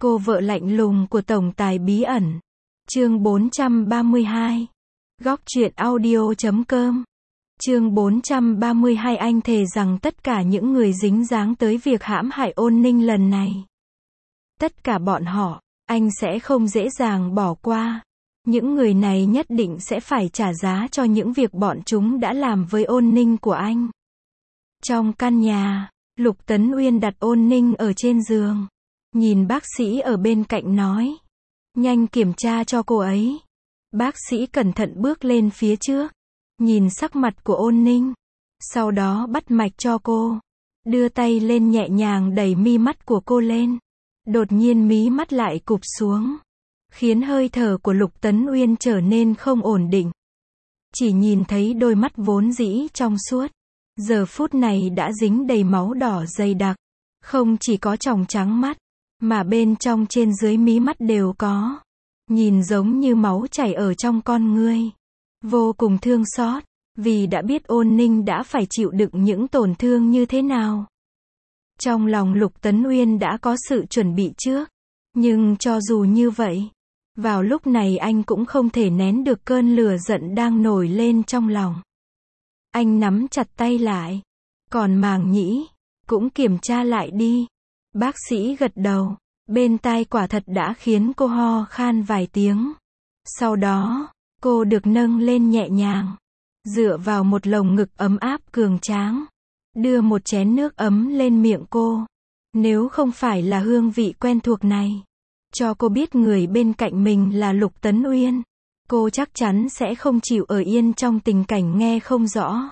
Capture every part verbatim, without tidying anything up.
Cô vợ lạnh lùng của tổng tài bí ẩn. Chương bốn trăm ba mươi hai. Góc truyện audio chấm com. Chương bốn trăm ba mươi hai. Anh thề rằng tất cả những người dính dáng tới việc hãm hại Ôn Ninh lần này, tất cả bọn họ, anh sẽ không dễ dàng bỏ qua. Những người này nhất định sẽ phải trả giá cho những việc bọn chúng đã làm với Ôn Ninh của anh. Trong căn nhà, Lục Tấn Uyên đặt Ôn Ninh ở trên giường. Nhìn bác sĩ ở bên cạnh nói, nhanh kiểm tra cho cô ấy. Bác sĩ cẩn thận bước lên phía trước, nhìn sắc mặt của Ôn Ninh, sau đó bắt mạch cho cô, đưa tay lên nhẹ nhàng đẩy mi mắt của cô lên. Đột nhiên mí mắt lại cụp xuống, khiến hơi thở của Lục Tấn Uyên trở nên không ổn định. Chỉ nhìn thấy đôi mắt vốn dĩ trong suốt, giờ phút này đã dính đầy máu đỏ dày đặc. Không chỉ có tròng trắng mắt, mà bên trong trên dưới mí mắt đều có. Nhìn giống như máu chảy ở trong con ngươi. Vô cùng thương xót, vì đã biết Ôn Ninh đã phải chịu đựng những tổn thương như thế nào. Trong lòng Lục Tấn Uyên đã có sự chuẩn bị trước. Nhưng cho dù như vậy, vào lúc này anh cũng không thể nén được cơn lửa giận đang nổi lên trong lòng. Anh nắm chặt tay lại. Còn màng nhĩ, cũng kiểm tra lại đi. Bác sĩ gật đầu. Bên tai quả thật đã khiến cô ho khan vài tiếng. Sau đó, cô được nâng lên nhẹ nhàng, dựa vào một lồng ngực ấm áp cường tráng, đưa một chén nước ấm lên miệng cô. Nếu không phải là hương vị quen thuộc này, cho cô biết người bên cạnh mình là Lục Tấn Uyên, cô chắc chắn sẽ không chịu ở yên trong tình cảnh nghe không rõ,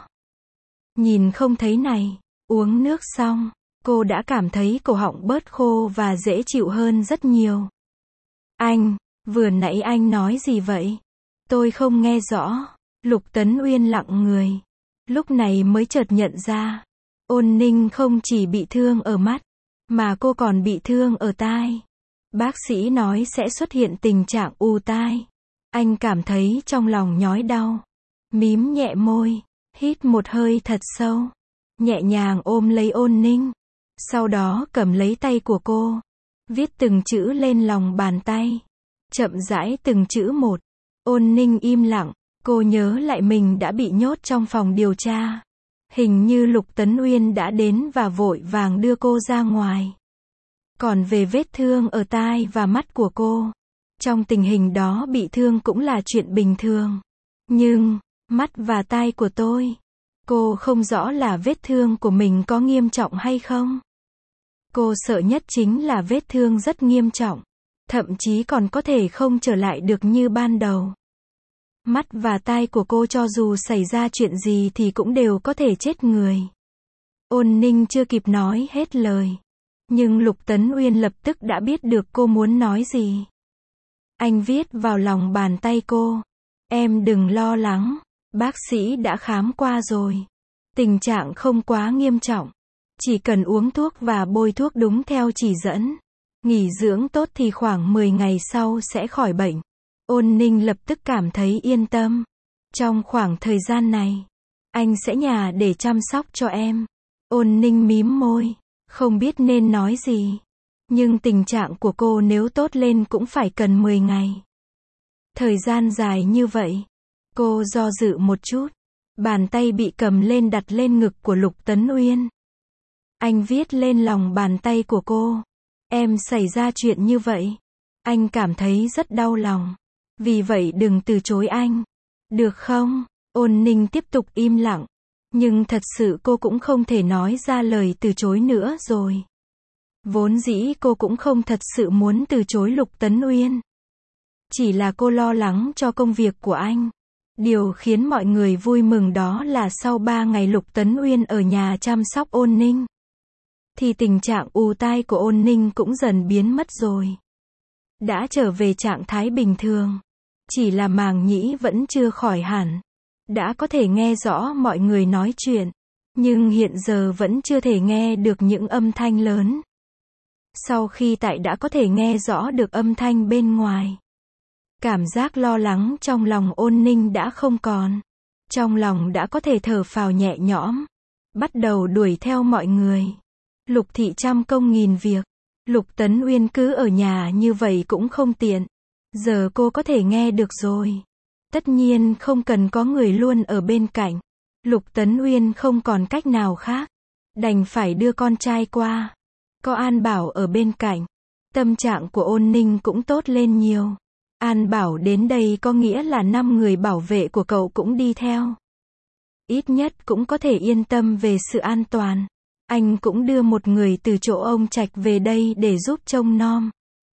nhìn không thấy này. Uống nước xong, cô đã cảm thấy cổ họng bớt khô và dễ chịu hơn rất nhiều. Anh, vừa nãy anh nói gì vậy? Tôi không nghe rõ. Lục Tấn Uyên lặng người. Lúc này mới chợt nhận ra, Ôn Ninh không chỉ bị thương ở mắt, mà cô còn bị thương ở tai. Bác sĩ nói sẽ xuất hiện tình trạng ù tai. Anh cảm thấy trong lòng nhói đau. Mím nhẹ môi, hít một hơi thật sâu, nhẹ nhàng ôm lấy Ôn Ninh. Sau đó cầm lấy tay của cô, viết từng chữ lên lòng bàn tay. Chậm rãi từng chữ một. Ôn Ninh im lặng, cô nhớ lại mình đã bị nhốt trong phòng điều tra. Hình như Lục Tấn Uyên đã đến và vội vàng đưa cô ra ngoài. Còn về vết thương ở tai và mắt của cô, trong tình hình đó bị thương cũng là chuyện bình thường. Nhưng, mắt và tai của tôi, cô không rõ là vết thương của mình có nghiêm trọng hay không. Cô sợ nhất chính là vết thương rất nghiêm trọng, thậm chí còn có thể không trở lại được như ban đầu. Mắt và tai của cô cho dù xảy ra chuyện gì thì cũng đều có thể chết người. Ôn Ninh chưa kịp nói hết lời, nhưng Lục Tấn Uyên lập tức đã biết được cô muốn nói gì. Anh viết vào lòng bàn tay cô, em đừng lo lắng, bác sĩ đã khám qua rồi. Tình trạng không quá nghiêm trọng. Chỉ cần uống thuốc và bôi thuốc đúng theo chỉ dẫn, nghỉ dưỡng tốt thì khoảng mười ngày sau sẽ khỏi bệnh. Ôn Ninh lập tức cảm thấy yên tâm. Trong khoảng thời gian này, anh sẽ nhà để chăm sóc cho em. Ôn Ninh mím môi, không biết nên nói gì. Nhưng tình trạng của cô nếu tốt lên cũng phải cần mười ngày. Thời gian dài như vậy. Cô do dự một chút. Bàn tay bị cầm lên đặt lên ngực của Lục Tấn Uyên. Anh viết lên lòng bàn tay của cô, em xảy ra chuyện như vậy, anh cảm thấy rất đau lòng. Vì vậy đừng từ chối anh, được không? Ôn Ninh tiếp tục im lặng. Nhưng thật sự cô cũng không thể nói ra lời từ chối nữa rồi. Vốn dĩ cô cũng không thật sự muốn từ chối Lục Tấn Uyên. Chỉ là cô lo lắng cho công việc của anh. Điều khiến mọi người vui mừng đó là sau ba ngày Lục Tấn Uyên ở nhà chăm sóc Ôn Ninh, thì tình trạng ù tai của Ôn Ninh cũng dần biến mất rồi. Đã trở về trạng thái bình thường. Chỉ là màng nhĩ vẫn chưa khỏi hẳn. Đã có thể nghe rõ mọi người nói chuyện, nhưng hiện giờ vẫn chưa thể nghe được những âm thanh lớn. Sau khi tại đã có thể nghe rõ được âm thanh bên ngoài, cảm giác lo lắng trong lòng Ôn Ninh đã không còn. Trong lòng đã có thể thở phào nhẹ nhõm, bắt đầu đuổi theo mọi người. Lục Thị trăm công nghìn việc, Lục Tấn Uyên cứ ở nhà như vậy cũng không tiện. Giờ cô có thể nghe được rồi. Tất nhiên không cần có người luôn ở bên cạnh. Lục Tấn Uyên không còn cách nào khác. Đành phải đưa con trai qua. Có An Bảo ở bên cạnh. Tâm trạng của Ôn Ninh cũng tốt lên nhiều. An Bảo đến đây có nghĩa là năm người bảo vệ của cậu cũng đi theo. Ít nhất cũng có thể yên tâm về sự an toàn. Anh cũng đưa một người từ chỗ ông Trạch về đây để giúp trông nom.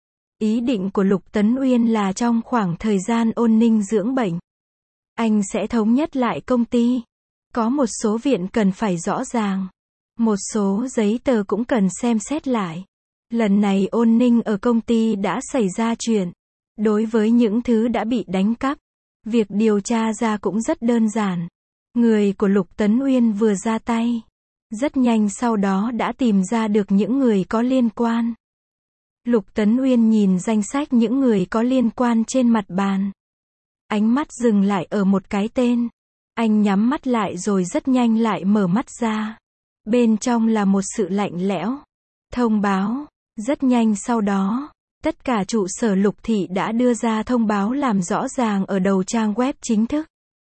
Ý định của Lục Tấn Uyên là trong khoảng thời gian Ôn Ninh dưỡng bệnh, anh sẽ thống nhất lại công ty. Có một số viện cần phải rõ ràng. Một số giấy tờ cũng cần xem xét lại. Lần này Ôn Ninh ở công ty đã xảy ra chuyện. Đối với những thứ đã bị đánh cắp, việc điều tra ra cũng rất đơn giản. Người của Lục Tấn Uyên vừa ra tay, rất nhanh sau đó đã tìm ra được những người có liên quan. Lục Tấn Uyên nhìn danh sách những người có liên quan trên mặt bàn. Ánh mắt dừng lại ở một cái tên. Anh nhắm mắt lại rồi rất nhanh lại mở mắt ra. Bên trong là một sự lạnh lẽo. Thông báo. Rất nhanh sau đó, tất cả trụ sở Lục thị đã đưa ra thông báo làm rõ ràng ở đầu trang web chính thức.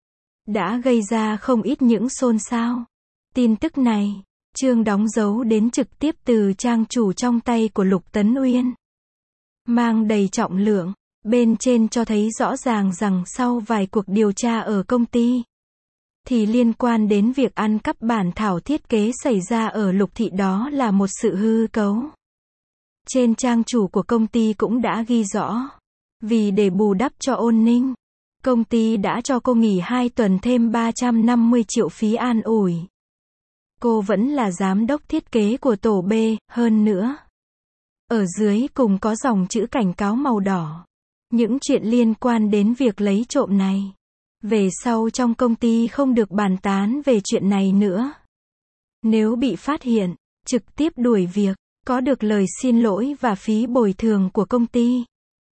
Đã gây ra không ít những xôn xao. Tin tức này, chương đóng dấu đến trực tiếp từ trang chủ trong tay của Lục Tấn Uyên. Mang đầy trọng lượng, bên trên cho thấy rõ ràng rằng sau vài cuộc điều tra ở công ty, thì liên quan đến việc ăn cắp bản thảo thiết kế xảy ra ở Lục thị đó là một sự hư cấu. Trên trang chủ của công ty cũng đã ghi rõ. Vì để bù đắp cho Ôn Ninh, công ty đã cho cô nghỉ hai tuần thêm ba trăm năm mươi triệu phí an ủi. Cô vẫn là giám đốc thiết kế của tổ B, hơn nữa. Ở dưới cùng có dòng chữ cảnh cáo màu đỏ. Những chuyện liên quan đến việc lấy trộm này, về sau trong công ty không được bàn tán về chuyện này nữa. Nếu bị phát hiện, trực tiếp đuổi việc, có được lời xin lỗi và phí bồi thường của công ty.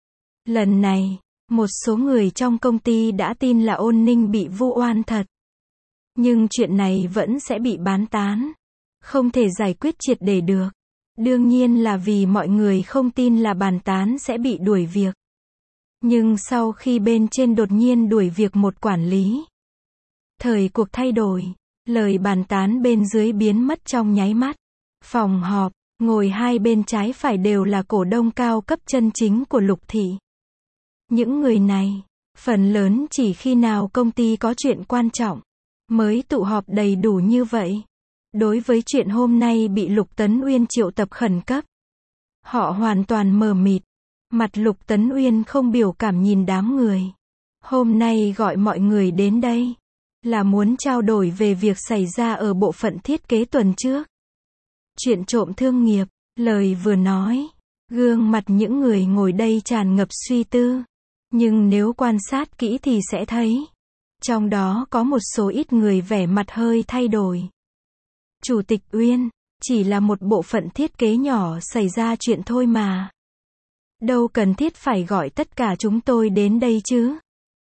Lần này, một số người trong công ty đã tin là Ôn Ninh bị vu oan thật. Nhưng chuyện này vẫn sẽ bị bán tán. Không thể giải quyết triệt để được. Đương nhiên là vì mọi người không tin là bàn tán sẽ bị đuổi việc. Nhưng sau khi bên trên đột nhiên đuổi việc một quản lý, thời cuộc thay đổi, lời bàn tán bên dưới biến mất trong nháy mắt. Phòng họp, ngồi hai bên trái phải đều là cổ đông cao cấp chân chính của Lục thị. Những người này, phần lớn chỉ khi nào công ty có chuyện quan trọng, mới tụ họp đầy đủ như vậy. Đối với chuyện hôm nay bị Lục Tấn Uyên triệu tập khẩn cấp, họ hoàn toàn mờ mịt. Mặt Lục Tấn Uyên không biểu cảm nhìn đám người. Hôm nay gọi mọi người đến đây, là muốn trao đổi về việc xảy ra ở bộ phận thiết kế tuần trước. Chuyện trộm thương nghiệp, lời vừa nói, gương mặt những người ngồi đây tràn ngập suy tư. Nhưng nếu quan sát kỹ thì sẽ thấy, trong đó có một số ít người vẻ mặt hơi thay đổi. Chủ tịch Uyên, chỉ là một bộ phận thiết kế nhỏ xảy ra chuyện thôi mà. Đâu cần thiết phải gọi tất cả chúng tôi đến đây chứ.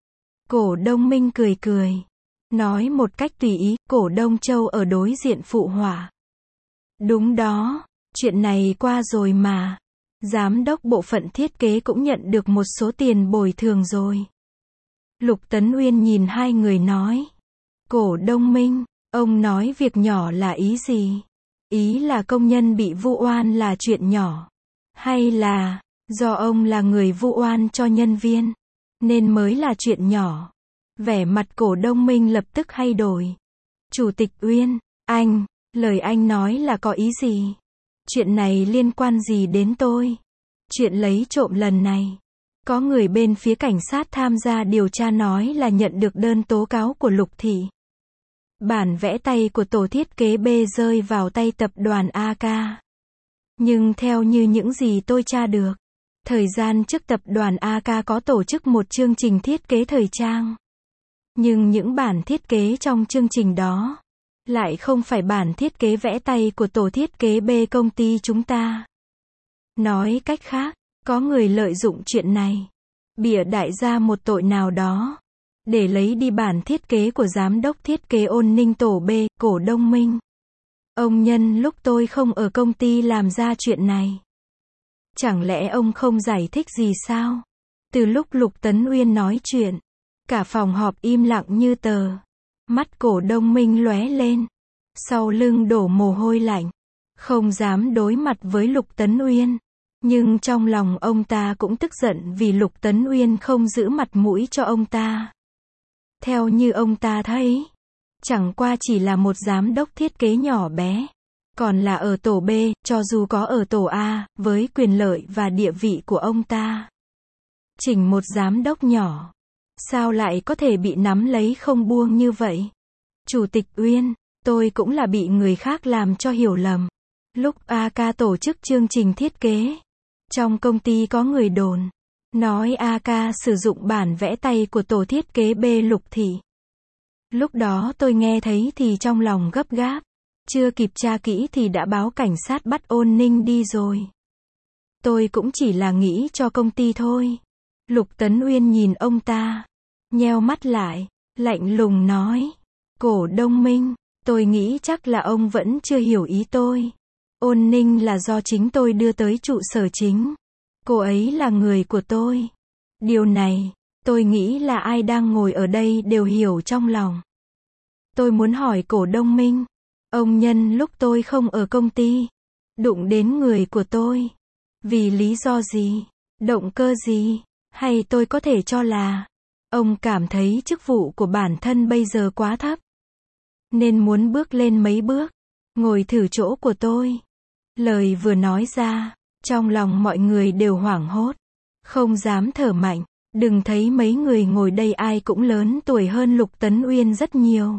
Cổ đông Minh cười cười, nói một cách tùy ý. Cổ đông Châu ở đối diện phụ họa. Đúng đó, chuyện này qua rồi mà. Giám đốc bộ phận thiết kế cũng nhận được một số tiền bồi thường rồi. Lục Tấn Uyên nhìn hai người nói. Cổ đông Minh, ông nói việc nhỏ là ý gì? Ý là công nhân bị vu oan là chuyện nhỏ? Hay là, do ông là người vu oan cho nhân viên, nên mới là chuyện nhỏ? Vẻ mặt cổ đông Minh lập tức thay đổi. Chủ tịch Uyên, anh, lời anh nói là có ý gì? Chuyện này liên quan gì đến tôi? Chuyện lấy trộm lần này, có người bên phía cảnh sát tham gia điều tra nói là nhận được đơn tố cáo của Lục thị. Bản vẽ tay của tổ thiết kế B rơi vào tay tập đoàn a ca. Nhưng theo như những gì tôi tra được, thời gian trước tập đoàn a ca có tổ chức một chương trình thiết kế thời trang. Nhưng những bản thiết kế trong chương trình đó, lại không phải bản thiết kế vẽ tay của tổ thiết kế B công ty chúng ta. Nói cách khác, có người lợi dụng chuyện này, bịa đại ra một tội nào đó, để lấy đi bản thiết kế của giám đốc thiết kế Ôn Ninh tổ B, cổ đông Minh. Ông nhân lúc tôi không ở công ty làm ra chuyện này. Chẳng lẽ ông không giải thích gì sao? Từ lúc Lục Tấn Uyên nói chuyện, cả phòng họp im lặng như tờ. Mắt Cổ Đông Minh lóe lên. Sau lưng đổ mồ hôi lạnh. Không dám đối mặt với Lục Tấn Uyên. Nhưng trong lòng ông ta cũng tức giận vì Lục Tấn Uyên không giữ mặt mũi cho ông ta. Theo như ông ta thấy, chẳng qua chỉ là một giám đốc thiết kế nhỏ bé. Còn là ở tổ B, cho dù có ở tổ A, với quyền lợi và địa vị của ông ta. Chỉnh một giám đốc nhỏ. Sao lại có thể bị nắm lấy không buông như vậy? Chủ tịch Uyên, tôi cũng là bị người khác làm cho hiểu lầm. Lúc a ca tổ chức chương trình thiết kế, trong công ty có người đồn, nói a ca sử dụng bản vẽ tay của tổ thiết kế B Lục Thị. Lúc đó tôi nghe thấy thì trong lòng gấp gáp, chưa kịp tra kỹ thì đã báo cảnh sát bắt Ôn Ninh đi rồi. Tôi cũng chỉ là nghĩ cho công ty thôi. Lục Tấn Uyên nhìn ông ta, nheo mắt lại, lạnh lùng nói, Cổ Đông Minh, tôi nghĩ chắc là ông vẫn chưa hiểu ý tôi. Ôn Ninh là do chính tôi đưa tới trụ sở chính. Cô ấy là người của tôi. Điều này, tôi nghĩ là ai đang ngồi ở đây đều hiểu trong lòng. Tôi muốn hỏi Cổ Đông Minh, ông nhân lúc tôi không ở công ty, đụng đến người của tôi. Vì lý do gì? Động cơ gì? Hay tôi có thể cho là, ông cảm thấy chức vụ của bản thân bây giờ quá thấp, nên muốn bước lên mấy bước, ngồi thử chỗ của tôi. Lời vừa nói ra, trong lòng mọi người đều hoảng hốt, không dám thở mạnh. Đừng thấy mấy người ngồi đây ai cũng lớn tuổi hơn Lục Tấn Uyên rất nhiều.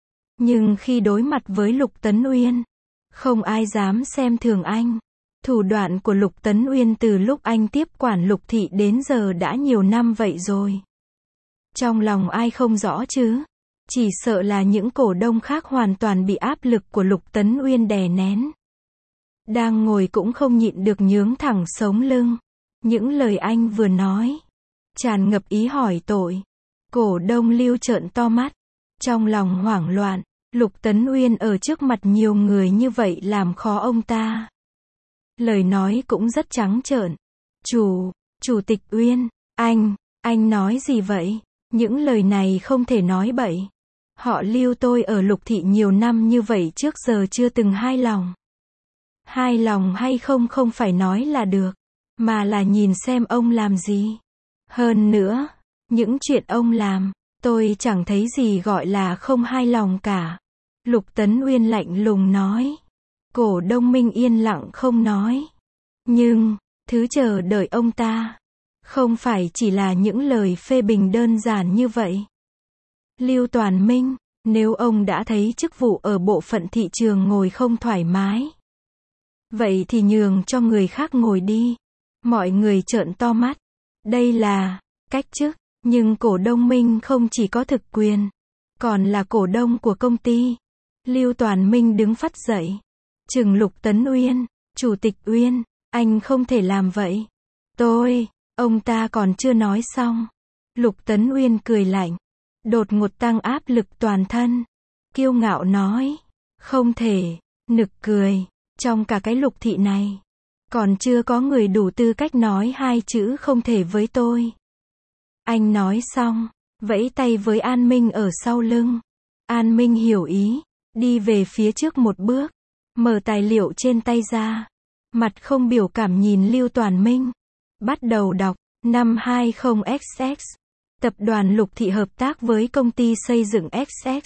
Nhưng khi đối mặt với Lục Tấn Uyên, không ai dám xem thường anh. Thủ đoạn của Lục Tấn Uyên từ lúc anh tiếp quản Lục Thị đến giờ đã nhiều năm vậy rồi. Trong lòng ai không rõ chứ? Chỉ sợ là những cổ đông khác hoàn toàn bị áp lực của Lục Tấn Uyên đè nén. Đang ngồi cũng không nhịn được nhướng thẳng sống lưng. Những lời anh vừa nói, tràn ngập ý hỏi tội. Cổ đông Lưu trợn to mắt, trong lòng hoảng loạn. Lục Tấn Uyên ở trước mặt nhiều người như vậy làm khó ông ta. Lời nói cũng rất trắng trợn. Chủ, Chủ tịch Uyên, anh, anh nói gì vậy? Những lời này không thể nói bậy. Họ Lưu tôi ở Lục Thị nhiều năm như vậy trước giờ chưa từng hai lòng. Hai lòng hay không không phải nói là được, mà là nhìn xem ông làm gì. Hơn nữa, những chuyện ông làm, tôi chẳng thấy gì gọi là không hai lòng cả. Lục Tấn Uyên lạnh lùng nói. Cổ Đông Minh yên lặng không nói. Nhưng, thứ chờ đợi ông ta, không phải chỉ là những lời phê bình đơn giản như vậy. Lưu Toàn Minh, nếu ông đã thấy chức vụ ở bộ phận thị trường ngồi không thoải mái, vậy thì nhường cho người khác ngồi đi. Mọi người trợn to mắt. Đây là cách chức, nhưng Cổ Đông Minh không chỉ có thực quyền, còn là cổ đông của công ty. Lưu Toàn Minh đứng phắt dậy, trừng Lục Tấn Uyên. Chủ tịch Uyên, anh không thể làm vậy. Tôi, ông ta còn chưa nói xong. Lục Tấn Uyên cười lạnh, đột ngột tăng áp lực toàn thân. Kiêu ngạo nói, không thể, nực cười. Trong cả cái Lục Thị này, còn chưa có người đủ tư cách nói hai chữ không thể với tôi. Anh nói xong, vẫy tay với An Minh ở sau lưng. An Minh hiểu ý, đi về phía trước một bước, mở tài liệu trên tay ra. Mặt không biểu cảm nhìn Lưu Toàn Minh. Bắt đầu đọc. Năm hai không X X. Tập đoàn Lục Thị hợp tác với công ty xây dựng X X.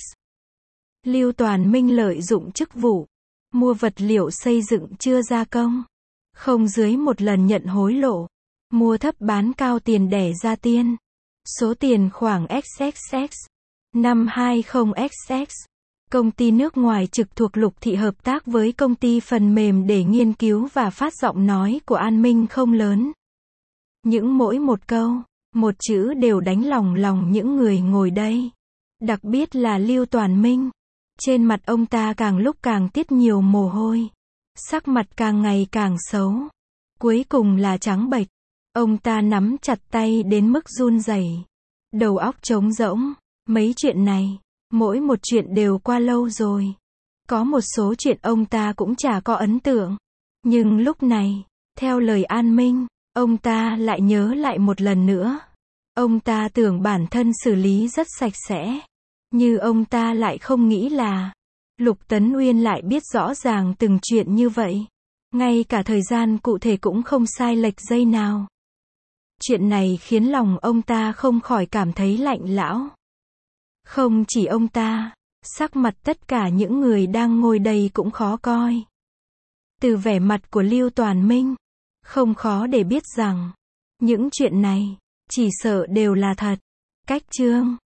Lưu Toàn Minh lợi dụng chức vụ, mua vật liệu xây dựng chưa gia công, không dưới một lần nhận hối lộ, mua thấp bán cao tiền đẻ ra tiên. Số tiền khoảng X X X. Năm hai không X X. Công ty nước ngoài trực thuộc Lục Thị hợp tác với công ty phần mềm để nghiên cứu và phát giọng nói của An Minh không lớn. Những mỗi một câu, một chữ đều đánh lòng lòng những người ngồi đây. Đặc biệt là Lưu Toàn Minh. Trên mặt ông ta càng lúc càng tiết nhiều mồ hôi. Sắc mặt càng ngày càng xấu. Cuối cùng là trắng bệch. Ông ta nắm chặt tay đến mức run rẩy. Đầu óc trống rỗng. Mấy chuyện này, mỗi một chuyện đều qua lâu rồi. Có một số chuyện ông ta cũng chả có ấn tượng. Nhưng lúc này, Theo lời An Minh, ông ta lại nhớ lại một lần nữa. Ông ta tưởng bản thân xử lý rất sạch sẽ. Như ông ta lại không nghĩ là Lục Tấn Uyên lại biết rõ ràng từng chuyện như vậy. Ngay cả thời gian cụ thể cũng không sai lệch giây nào. Chuyện này khiến lòng ông ta không khỏi cảm thấy lạnh lẽo. Không chỉ ông ta, sắc mặt tất cả những người đang ngồi đây cũng khó coi. Từ vẻ mặt của Lưu Toàn Minh, không khó để biết rằng những chuyện này chỉ sợ đều là thật. Cách chương